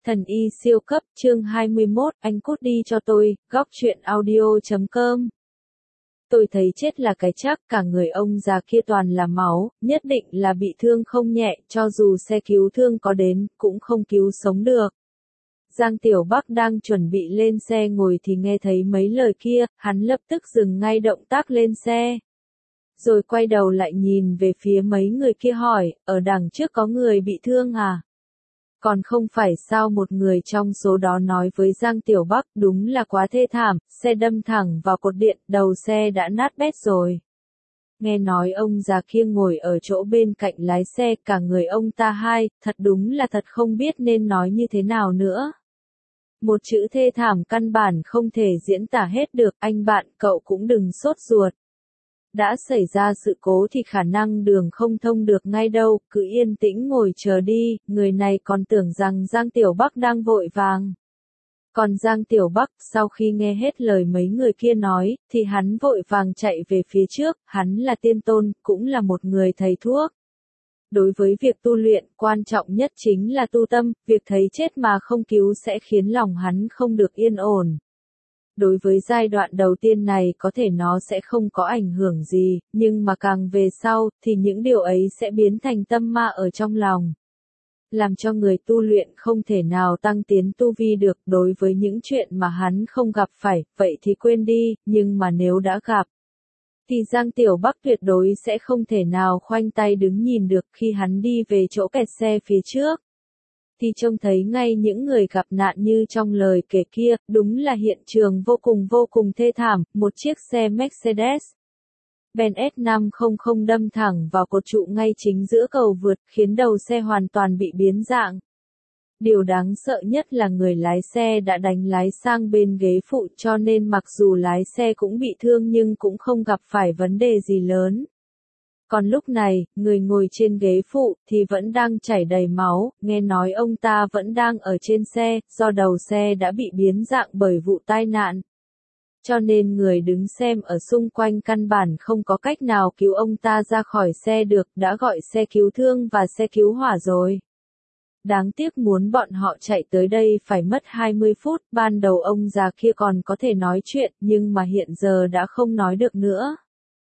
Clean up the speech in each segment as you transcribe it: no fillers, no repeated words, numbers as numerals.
Thần y siêu cấp, chương 21, anh cút đi cho tôi, góc truyện audio.com. Tôi thấy chết là cái chắc, cả người ông già kia toàn là máu, nhất định là bị thương không nhẹ, cho dù xe cứu thương có đến, cũng không cứu sống được. Giang Tiểu Bắc đang chuẩn bị lên xe ngồi thì nghe thấy mấy lời kia, hắn lập tức dừng ngay động tác lên xe. Rồi quay đầu lại nhìn về phía mấy người kia hỏi, ở đằng trước có người bị thương à? Còn không phải sao, một người trong số đó nói với Giang Tiểu Bắc, đúng là quá thê thảm, xe đâm thẳng vào cột điện, đầu xe đã nát bét rồi. Nghe nói ông già kia ngồi ở chỗ bên cạnh lái xe, cả người ông ta hai, thật đúng là thật không biết nên nói như thế nào nữa. Một chữ thê thảm căn bản không thể diễn tả hết được, anh bạn, cậu cũng đừng sốt ruột. Đã xảy ra sự cố thì khả năng đường không thông được ngay đâu, cứ yên tĩnh ngồi chờ đi, người này còn tưởng rằng Giang Tiểu Bắc đang vội vàng. Còn Giang Tiểu Bắc, sau khi nghe hết lời mấy người kia nói, thì hắn vội vàng chạy về phía trước, hắn là tiên tôn, cũng là một người thầy thuốc. Đối với việc tu luyện, quan trọng nhất chính là tu tâm, việc thấy chết mà không cứu sẽ khiến lòng hắn không được yên ổn. Đối với giai đoạn đầu tiên này có thể nó sẽ không có ảnh hưởng gì, nhưng mà càng về sau, thì những điều ấy sẽ biến thành tâm ma ở trong lòng. Làm cho người tu luyện không thể nào tăng tiến tu vi được. Đối với những chuyện mà hắn không gặp phải, vậy thì quên đi, nhưng mà nếu đã gặp, thì Giang Tiểu Bắc tuyệt đối sẽ không thể nào khoanh tay đứng nhìn được. Khi hắn đi về chỗ kẹt xe phía trước, thì trông thấy ngay những người gặp nạn như trong lời kể kia, đúng là hiện trường vô cùng thê thảm, một chiếc xe Mercedes-Benz S500 đâm thẳng vào cột trụ ngay chính giữa cầu vượt, khiến đầu xe hoàn toàn bị biến dạng. Điều đáng sợ nhất là người lái xe đã đánh lái sang bên ghế phụ, cho nên mặc dù lái xe cũng bị thương nhưng cũng không gặp phải vấn đề gì lớn. Còn lúc này, người ngồi trên ghế phụ thì vẫn đang chảy đầy máu, nghe nói ông ta vẫn đang ở trên xe, do đầu xe đã bị biến dạng bởi vụ tai nạn. Cho nên người đứng xem ở xung quanh căn bản không có cách nào cứu ông ta ra khỏi xe được, đã gọi xe cứu thương và xe cứu hỏa rồi. Đáng tiếc muốn bọn họ chạy tới đây phải mất 20 phút, ban đầu ông già kia còn có thể nói chuyện, nhưng mà hiện giờ đã không nói được nữa.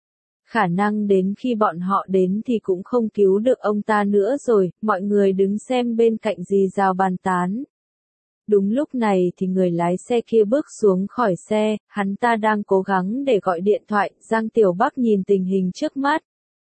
Khả năng đến khi bọn họ đến thì cũng không cứu được ông ta nữa rồi, mọi người đứng xem bên cạnh rì rào bàn tán. Đúng lúc này thì người lái xe kia bước xuống khỏi xe, hắn ta đang cố gắng để gọi điện thoại. Giang Tiểu Bắc nhìn tình hình trước mắt.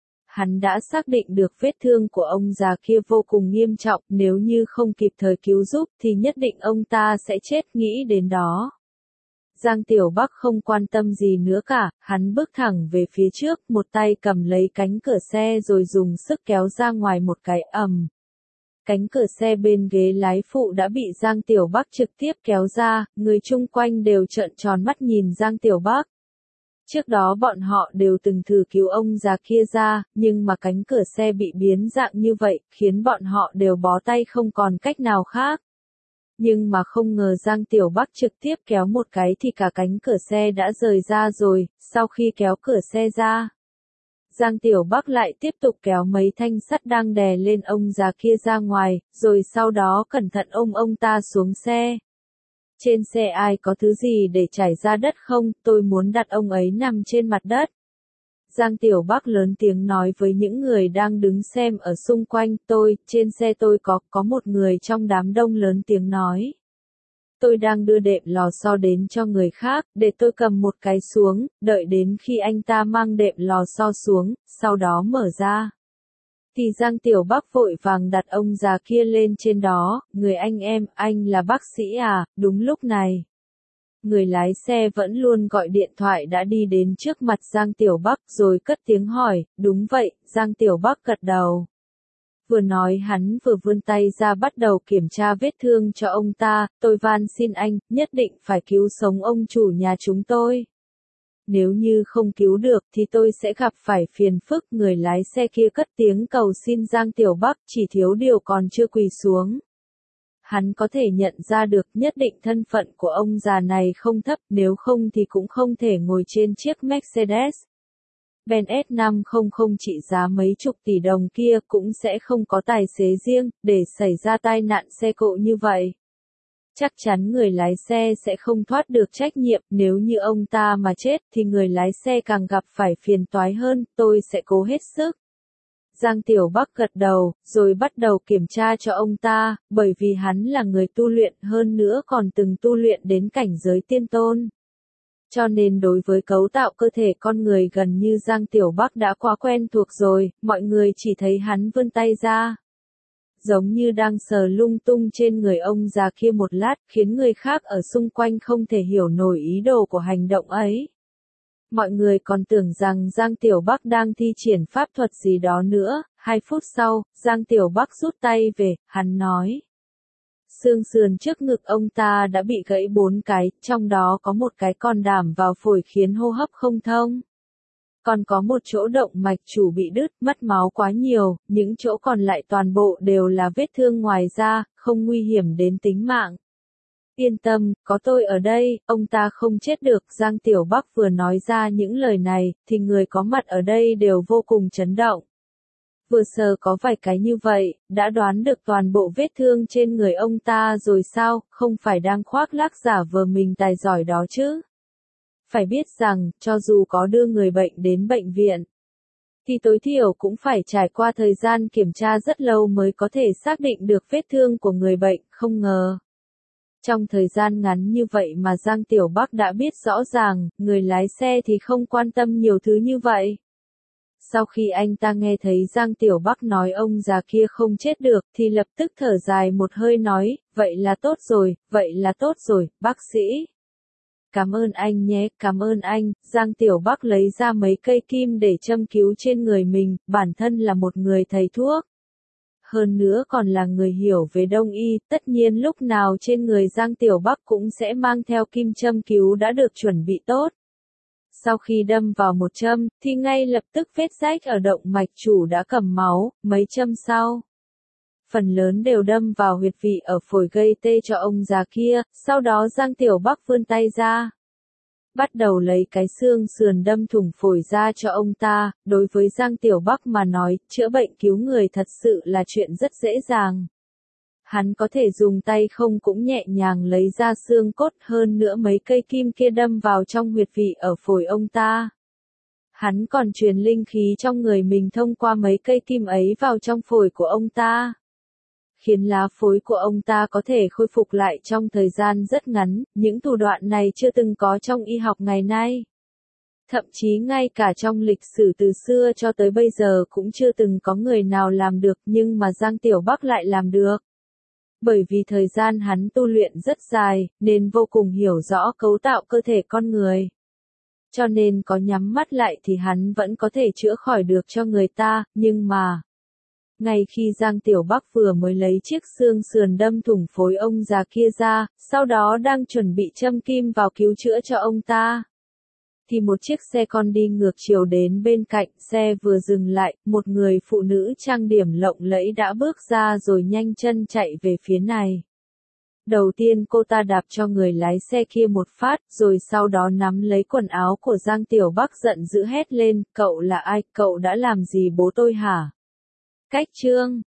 Hắn đã xác định được vết thương của ông già kia vô cùng nghiêm trọng, nếu như không kịp thời cứu giúp thì nhất định ông ta sẽ chết, nghĩ đến đó. Giang Tiểu Bắc không quan tâm gì nữa cả, hắn bước thẳng về phía trước, một tay cầm lấy cánh cửa xe rồi dùng sức kéo ra ngoài một cái ầm. Cánh cửa xe bên ghế lái phụ đã bị Giang Tiểu Bắc trực tiếp kéo ra, người chung quanh đều trợn tròn mắt nhìn Giang Tiểu Bắc. Trước đó bọn họ đều từng thử cứu ông già kia ra, nhưng mà cánh cửa xe bị biến dạng như vậy, khiến bọn họ đều bó tay không còn cách nào khác. Nhưng mà không ngờ Giang Tiểu Bắc trực tiếp kéo một cái thì cả cánh cửa xe đã rời ra rồi. Sau khi kéo cửa xe ra, Giang Tiểu Bắc lại tiếp tục kéo mấy thanh sắt đang đè lên ông già kia ra ngoài, rồi sau đó cẩn thận ôm ông ta xuống xe. Trên xe ai có thứ gì để trải ra đất không, tôi muốn đặt ông ấy nằm trên mặt đất. Giang Tiểu Bắc lớn tiếng nói với những người đang đứng xem ở xung quanh. Trên xe tôi có một người trong đám đông lớn tiếng nói. Tôi đang đưa đệm lò xo đến cho người khác, để tôi cầm một cái xuống, đợi đến khi anh ta mang đệm lò xo xuống, sau đó mở ra. Thì Giang Tiểu Bắc vội vàng đặt ông già kia lên trên đó. Người anh là bác sĩ à? Đúng lúc này, người lái xe vẫn luôn gọi điện thoại đã đi đến trước mặt Giang Tiểu Bắc rồi cất tiếng hỏi. Đúng vậy, Giang Tiểu Bắc gật đầu. Vừa nói hắn vừa vươn tay ra bắt đầu kiểm tra vết thương cho ông ta. Tôi van xin anh, nhất định phải cứu sống ông chủ nhà chúng tôi. Nếu như không cứu được thì tôi sẽ gặp phải phiền phức. Người lái xe kia cất tiếng cầu xin Giang Tiểu Bắc, chỉ thiếu điều còn chưa quỳ xuống. Hắn có thể nhận ra được nhất định thân phận của ông già này không thấp, nếu không thì cũng không thể ngồi trên chiếc Mercedes-Benz S500 trị giá mấy chục tỷ đồng kia, cũng sẽ không có tài xế riêng, để xảy ra tai nạn xe cộ như vậy. Chắc chắn người lái xe sẽ không thoát được trách nhiệm, nếu như ông ta mà chết thì người lái xe càng gặp phải phiền toái hơn, tôi sẽ cố hết sức. Giang Tiểu Bắc gật đầu, rồi bắt đầu kiểm tra cho ông ta, bởi vì hắn là người tu luyện hơn nữa còn từng tu luyện đến cảnh giới tiên tôn. Cho nên đối với cấu tạo cơ thể con người gần như Giang Tiểu Bắc đã quá quen thuộc rồi, mọi người chỉ thấy hắn vươn tay ra. Giống như đang sờ lung tung trên người ông già kia một lát, khiến người khác ở xung quanh không thể hiểu nổi ý đồ của hành động ấy. Mọi người còn tưởng rằng Giang Tiểu Bắc đang thi triển pháp thuật gì đó nữa, 2 phút sau, Giang Tiểu Bắc rút tay về, hắn nói. Xương sườn trước ngực ông ta đã bị gãy 4 cái, trong đó có một cái còn đảm vào phổi khiến hô hấp không thông. Còn có một chỗ động mạch chủ bị đứt, mất máu quá nhiều, những chỗ còn lại toàn bộ đều là vết thương ngoài da, không nguy hiểm đến tính mạng. Yên tâm, có tôi ở đây, ông ta không chết được. Giang Tiểu Bắc vừa nói ra những lời này, thì người có mặt ở đây đều vô cùng chấn động. Vừa sờ có vài cái như vậy, đã đoán được toàn bộ vết thương trên người ông ta rồi sao, không phải đang khoác lác giả vờ mình tài giỏi đó chứ. Phải biết rằng, cho dù có đưa người bệnh đến bệnh viện, thì tối thiểu cũng phải trải qua thời gian kiểm tra rất lâu mới có thể xác định được vết thương của người bệnh, không ngờ. Trong thời gian ngắn như vậy mà Giang Tiểu Bắc đã biết rõ ràng, người lái xe thì không quan tâm nhiều thứ như vậy. Sau khi anh ta nghe thấy Giang Tiểu Bắc nói ông già kia không chết được, thì lập tức thở dài một hơi nói, vậy là tốt rồi, bác sĩ. Cảm ơn anh nhé, cảm ơn anh. Giang Tiểu Bắc lấy ra mấy cây kim để châm cứu trên người mình, bản thân là một người thầy thuốc. Hơn nữa còn là người hiểu về đông y, tất nhiên lúc nào trên người Giang Tiểu Bắc cũng sẽ mang theo kim châm cứu đã được chuẩn bị tốt. Sau khi đâm vào một châm, thì ngay lập tức vết rách ở động mạch chủ đã cầm máu, mấy châm sau. Phần lớn đều đâm vào huyệt vị ở phổi gây tê cho ông già kia, sau đó Giang Tiểu Bắc vươn tay ra. Bắt đầu lấy cái xương sườn đâm thủng phổi ra cho ông ta, đối với Giang Tiểu Bắc mà nói, chữa bệnh cứu người thật sự là chuyện rất dễ dàng. Hắn có thể dùng tay không cũng nhẹ nhàng lấy ra xương cốt, hơn nữa mấy cây kim kia đâm vào trong huyệt vị ở phổi ông ta. Hắn còn truyền linh khí trong người mình thông qua mấy cây kim ấy vào trong phổi của ông ta, khiến lá phổi của ông ta có thể khôi phục lại trong thời gian rất ngắn. Những thủ đoạn này chưa từng có trong y học ngày nay. Thậm chí ngay cả trong lịch sử từ xưa cho tới bây giờ cũng chưa từng có người nào làm được, nhưng mà Giang Tiểu Bắc lại làm được. Bởi vì thời gian hắn tu luyện rất dài, nên vô cùng hiểu rõ cấu tạo cơ thể con người. Cho nên có nhắm mắt lại thì hắn vẫn có thể chữa khỏi được cho người ta, nhưng mà ngay khi Giang Tiểu Bắc vừa mới lấy chiếc xương sườn đâm thủng phổi ông già kia ra, sau đó đang chuẩn bị châm kim vào cứu chữa cho ông ta, thì một chiếc xe con đi ngược chiều đến bên cạnh. Xe vừa dừng lại, một người phụ nữ trang điểm lộng lẫy đã bước ra rồi nhanh chân chạy về phía này. Đầu tiên cô ta đạp cho người lái xe kia một phát, rồi sau đó nắm lấy quần áo của Giang Tiểu Bắc giận dữ hét lên, cậu là ai, cậu đã làm gì bố tôi hả? Cách chương